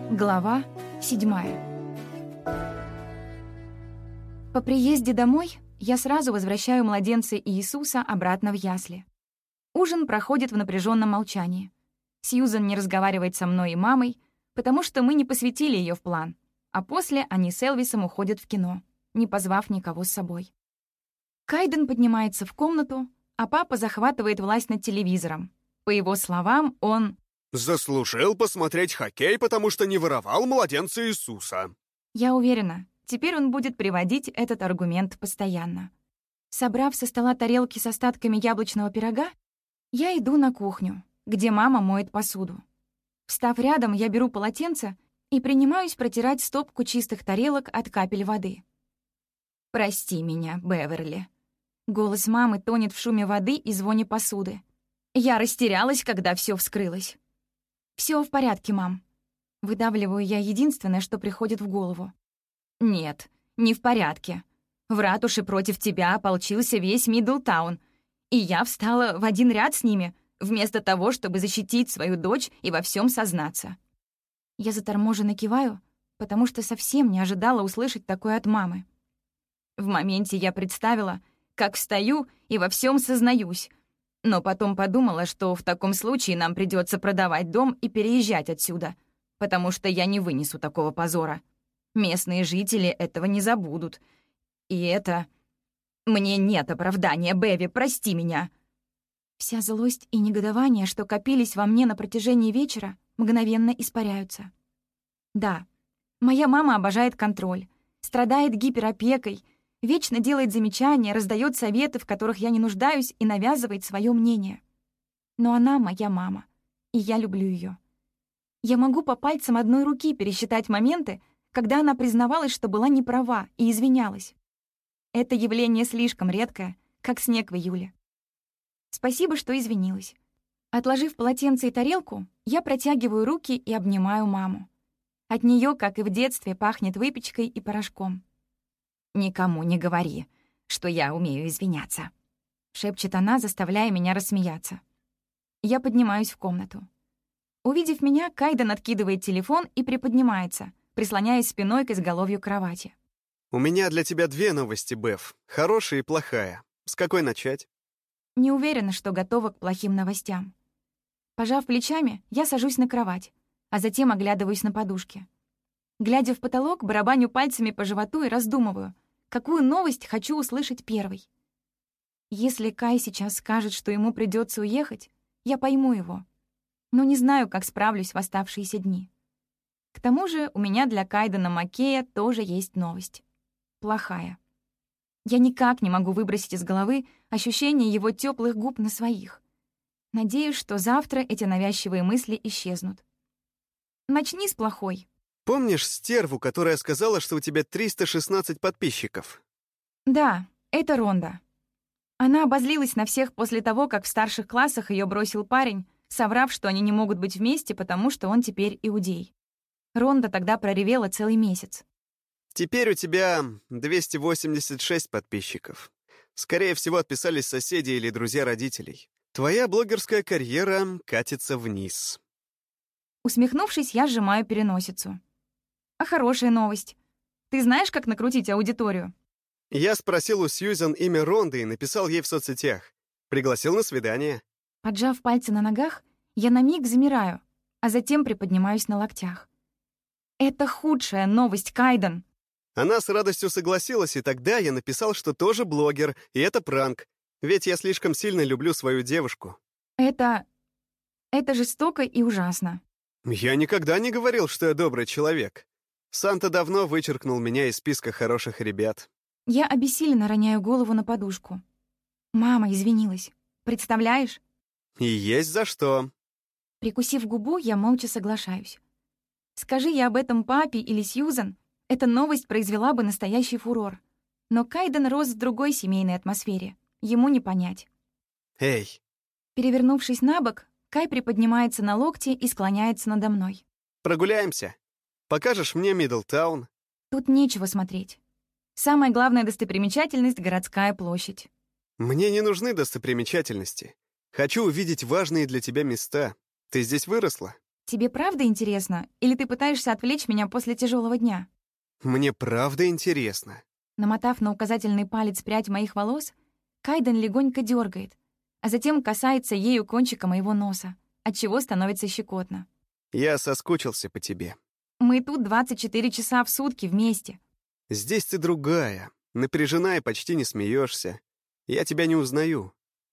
Глава 7. По приезде домой я сразу возвращаю младенца Иисуса обратно в ясли. Ужин проходит в напряженном молчании. Сьюзан не разговаривает со мной и мамой, потому что мы не посвятили ее в план, а после они с Элвисом уходят в кино, не позвав никого с собой. Кайден поднимается в комнату, а папа захватывает власть над телевизором. По его словам, он... «Заслужил посмотреть хоккей, потому что не воровал младенца Иисуса». Я уверена, теперь он будет приводить этот аргумент постоянно. Собрав со стола тарелки с остатками яблочного пирога, я иду на кухню, где мама моет посуду. Встав рядом, я беру полотенце и принимаюсь протирать стопку чистых тарелок от капель воды. «Прости меня, Беверли». Голос мамы тонет в шуме воды и звоне посуды. Я растерялась, когда все вскрылось. Все в порядке, мам». Выдавливаю я единственное, что приходит в голову. «Нет, не в порядке. В ратуше против тебя ополчился весь Миддлтаун, и я встала в один ряд с ними, вместо того, чтобы защитить свою дочь и во всем сознаться». Я заторможенно киваю, потому что совсем не ожидала услышать такое от мамы. В моменте я представила, как встаю и во всем сознаюсь, но потом подумала, что в таком случае нам придется продавать дом и переезжать отсюда, потому что я не вынесу такого позора. Местные жители этого не забудут. И это... Мне нет оправдания, Беви, прости меня. Вся злость и негодование, что копились во мне на протяжении вечера, мгновенно испаряются. Да, моя мама обожает контроль, страдает гиперопекой, вечно делает замечания, раздает советы, в которых я не нуждаюсь, и навязывает свое мнение. Но она моя мама, и я люблю ее. Я могу по пальцам одной руки пересчитать моменты, когда она признавалась, что была неправа, и извинялась. Это явление слишком редкое, как снег в июле. Спасибо, что извинилась. Отложив полотенце и тарелку, я протягиваю руки и обнимаю маму. От нее, как и в детстве, пахнет выпечкой и порошком. «Никому не говори, что я умею извиняться», — шепчет она, заставляя меня рассмеяться. Я поднимаюсь в комнату. Увидев меня, Кайден откидывает телефон и приподнимается, прислоняясь спиной к изголовью кровати. «У меня для тебя две новости, Беф. Хорошая и плохая. С какой начать?» Не уверена, что готова к плохим новостям. Пожав плечами, я сажусь на кровать, а затем оглядываюсь на подушке. Глядя в потолок, барабаню пальцами по животу и раздумываю, какую новость хочу услышать первой. Если Кай сейчас скажет, что ему придется уехать, я пойму его, но не знаю, как справлюсь в оставшиеся дни. К тому же у меня для Кайдена Маккея тоже есть новость. Плохая. Я никак не могу выбросить из головы ощущение его теплых губ на своих. Надеюсь, что завтра эти навязчивые мысли исчезнут. Начни с плохой. Помнишь стерву, которая сказала, что у тебя 316 подписчиков? Да, это Ронда. Она обозлилась на всех после того, как в старших классах ее бросил парень, соврав, что они не могут быть вместе, потому что он теперь иудей. Ронда тогда проревела целый месяц. Теперь у тебя 286 подписчиков. Скорее всего, отписались соседи или друзья родителей. Твоя блогерская карьера катится вниз. Усмехнувшись, я сжимаю переносицу. А хорошая новость. Ты знаешь, как накрутить аудиторию? Я спросил у Сьюзан имя Ронды и написал ей в соцсетях. Пригласил на свидание. Поджав пальцы на ногах, я на миг замираю, а затем приподнимаюсь на локтях. Это худшая новость, Кайден. Она с радостью согласилась, и тогда я написал, что тоже блогер, и это пранк. Ведь я слишком сильно люблю свою девушку. Это жестоко и ужасно. Я никогда не говорил, что я добрый человек. Санта давно вычеркнул меня из списка хороших ребят. Я обессиленно роняю голову на подушку. Мама извинилась. Представляешь? И есть за что. Прикусив губу, я молча соглашаюсь. Скажи я об этом папе или Сьюзан, эта новость произвела бы настоящий фурор. Но Кайден рос в другой семейной атмосфере. Ему не понять. Эй. Перевернувшись на бок, Кай приподнимается на локте и склоняется надо мной. Прогуляемся. Покажешь мне Миддлтаун? Тут нечего смотреть. Самая главная достопримечательность — городская площадь. Мне не нужны достопримечательности. Хочу увидеть важные для тебя места. Ты здесь выросла. «Тебе правда интересно, или ты пытаешься отвлечь меня после тяжелого дня?» Мне правда интересно. Намотав на указательный палец прядь моих волос, Кайден легонько дергает, а затем касается ею кончика моего носа, отчего становится щекотно. Я соскучился по тебе. Мы тут 24 часа в сутки вместе. Здесь ты другая, напряжена и почти не смеешься. Я тебя не узнаю.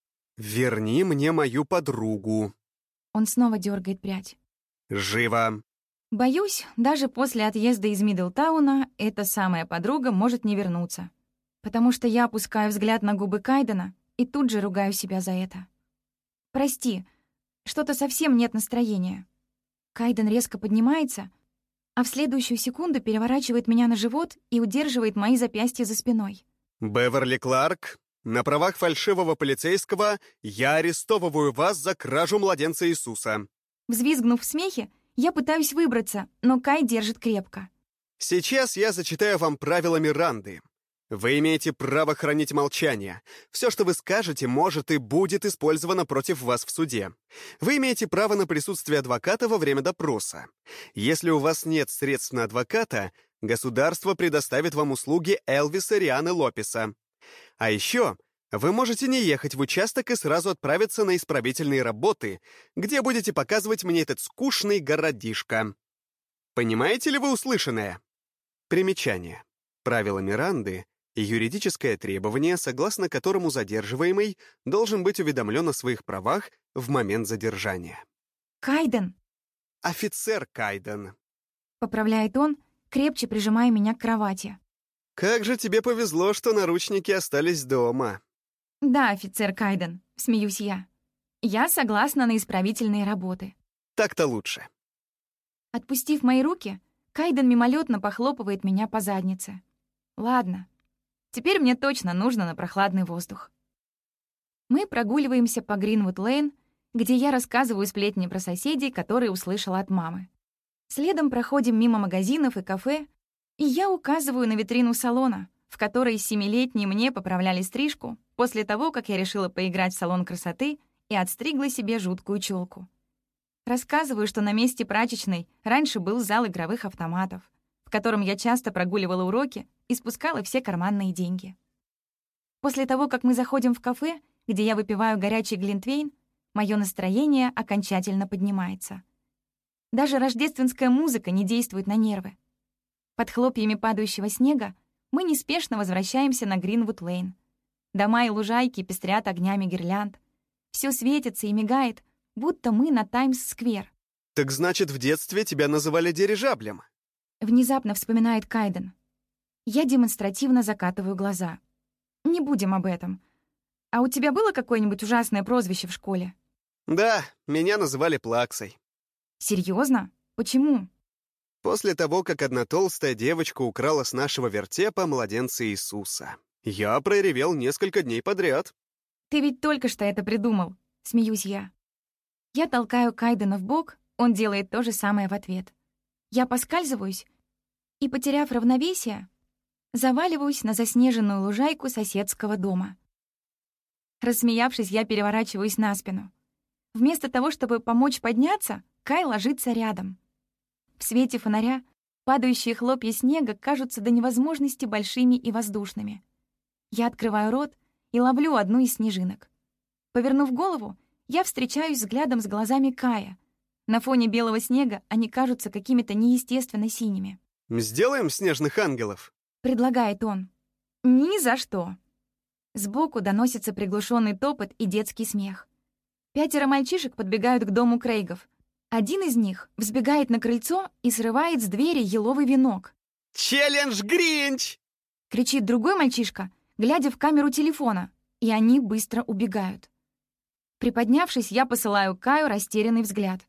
Верни мне мою подругу. Он снова дергает прядь. Живо. Боюсь, даже после отъезда из Мидлтауна эта самая подруга может не вернуться. Потому что я опускаю взгляд на губы Кайдена и тут же ругаю себя за это. «Прости, что-то совсем нет настроения». Кайден резко поднимается, а в следующую секунду переворачивает меня на живот и удерживает мои запястья за спиной. Беверли Кларк, на правах фальшивого полицейского я арестовываю вас за кражу младенца Иисуса. Взвизгнув в смехе, я пытаюсь выбраться, но Кай держит крепко. Сейчас я зачитаю вам правила Миранды. Вы имеете право хранить молчание. Все, что вы скажете, может и будет использовано против вас в суде. Вы имеете право на присутствие адвоката во время допроса. Если у вас нет средств на адвоката, государство предоставит вам услуги Элвиса Рианы Лопеса. А еще вы можете не ехать в участок и сразу отправиться на исправительные работы, где будете показывать мне этот скучный городишко. Понимаете ли вы услышанное? Примечание. Правила Миранды — юридическое требование, согласно которому задерживаемый должен быть уведомлен о своих правах в момент задержания. «Кайден!» «Офицер Кайден!» — поправляет он, крепче прижимая меня к кровати. «Как же тебе повезло, что наручники остались дома!» «Да, офицер Кайден», — смеюсь я. «Я согласна на исправительные работы». «Так-то лучше». Отпустив мои руки, Кайден мимолетно похлопывает меня по заднице. «Ладно, теперь мне точно нужно на прохладный воздух». Мы прогуливаемся по Гринвуд-Лейн, где я рассказываю сплетни про соседей, которые услышала от мамы. Следом проходим мимо магазинов и кафе, и я указываю на витрину салона, в которой 7-летней мне поправляли стрижку после того, как я решила поиграть в салон красоты и отстригла себе жуткую челку. Рассказываю, что на месте прачечной раньше был зал игровых автоматов, в котором я часто прогуливала уроки и спускала все карманные деньги. После того, как мы заходим в кафе, где я выпиваю горячий глинтвейн, мое настроение окончательно поднимается. Даже рождественская музыка не действует на нервы. Под хлопьями падающего снега мы неспешно возвращаемся на Гринвуд-Лейн. Дома и лужайки пестрят огнями гирлянд. Все светится и мигает, будто мы на Таймс-сквер. «Так значит, в детстве тебя называли дирижаблем?» Внезапно вспоминает Кайден. Я демонстративно закатываю глаза. Не будем об этом. А у тебя было какое-нибудь ужасное прозвище в школе? «Да, меня называли Плаксой». Серьезно? Почему? После того, как одна толстая девочка украла с нашего вертепа младенца Иисуса. Я проревел несколько дней подряд. Ты ведь только что это придумал, смеюсь я. Я толкаю Кайдена в бок, он делает то же самое в ответ. Я поскальзываюсь и, потеряв равновесие, заваливаюсь на заснеженную лужайку соседского дома. Рассмеявшись, я переворачиваюсь на спину. Вместо того, чтобы помочь подняться, Кай ложится рядом. В свете фонаря падающие хлопья снега кажутся до невозможности большими и воздушными. Я открываю рот и ловлю одну из снежинок. Повернув голову, я встречаюсь взглядом с глазами Кая. На фоне белого снега они кажутся какими-то неестественно синими. «Сделаем снежных ангелов?» — предлагает он. «Ни за что». Сбоку доносится приглушенный топот и детский смех. 5 мальчишек подбегают к дому Крейгов. Один из них взбегает на крыльцо и срывает с двери еловый венок. «Челлендж Гринч!» — кричит другой мальчишка, глядя в камеру телефона, и они быстро убегают. Приподнявшись, я посылаю Каю растерянный взгляд.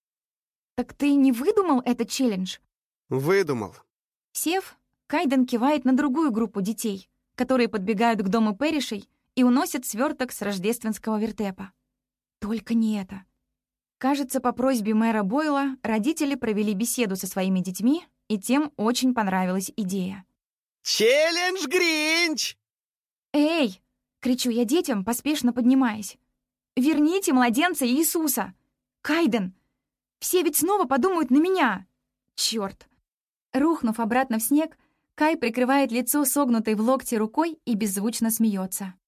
«Так ты не выдумал этот челлендж?» «Выдумал». Сев, Кайден кивает на другую группу детей, которые подбегают к дому Пэришей и уносят сверток с рождественского вертепа. Только не это. Кажется, по просьбе мэра Бойла родители провели беседу со своими детьми, и тем очень понравилась идея. «Челлендж Гринч!» «Эй!» — кричу я детям, поспешно поднимаясь. «Верните младенца Иисуса! Кайден! Все ведь снова подумают на меня. Чёрт. Рухнув обратно в снег, Кай прикрывает лицо согнутой в локте рукой и беззвучно смеется.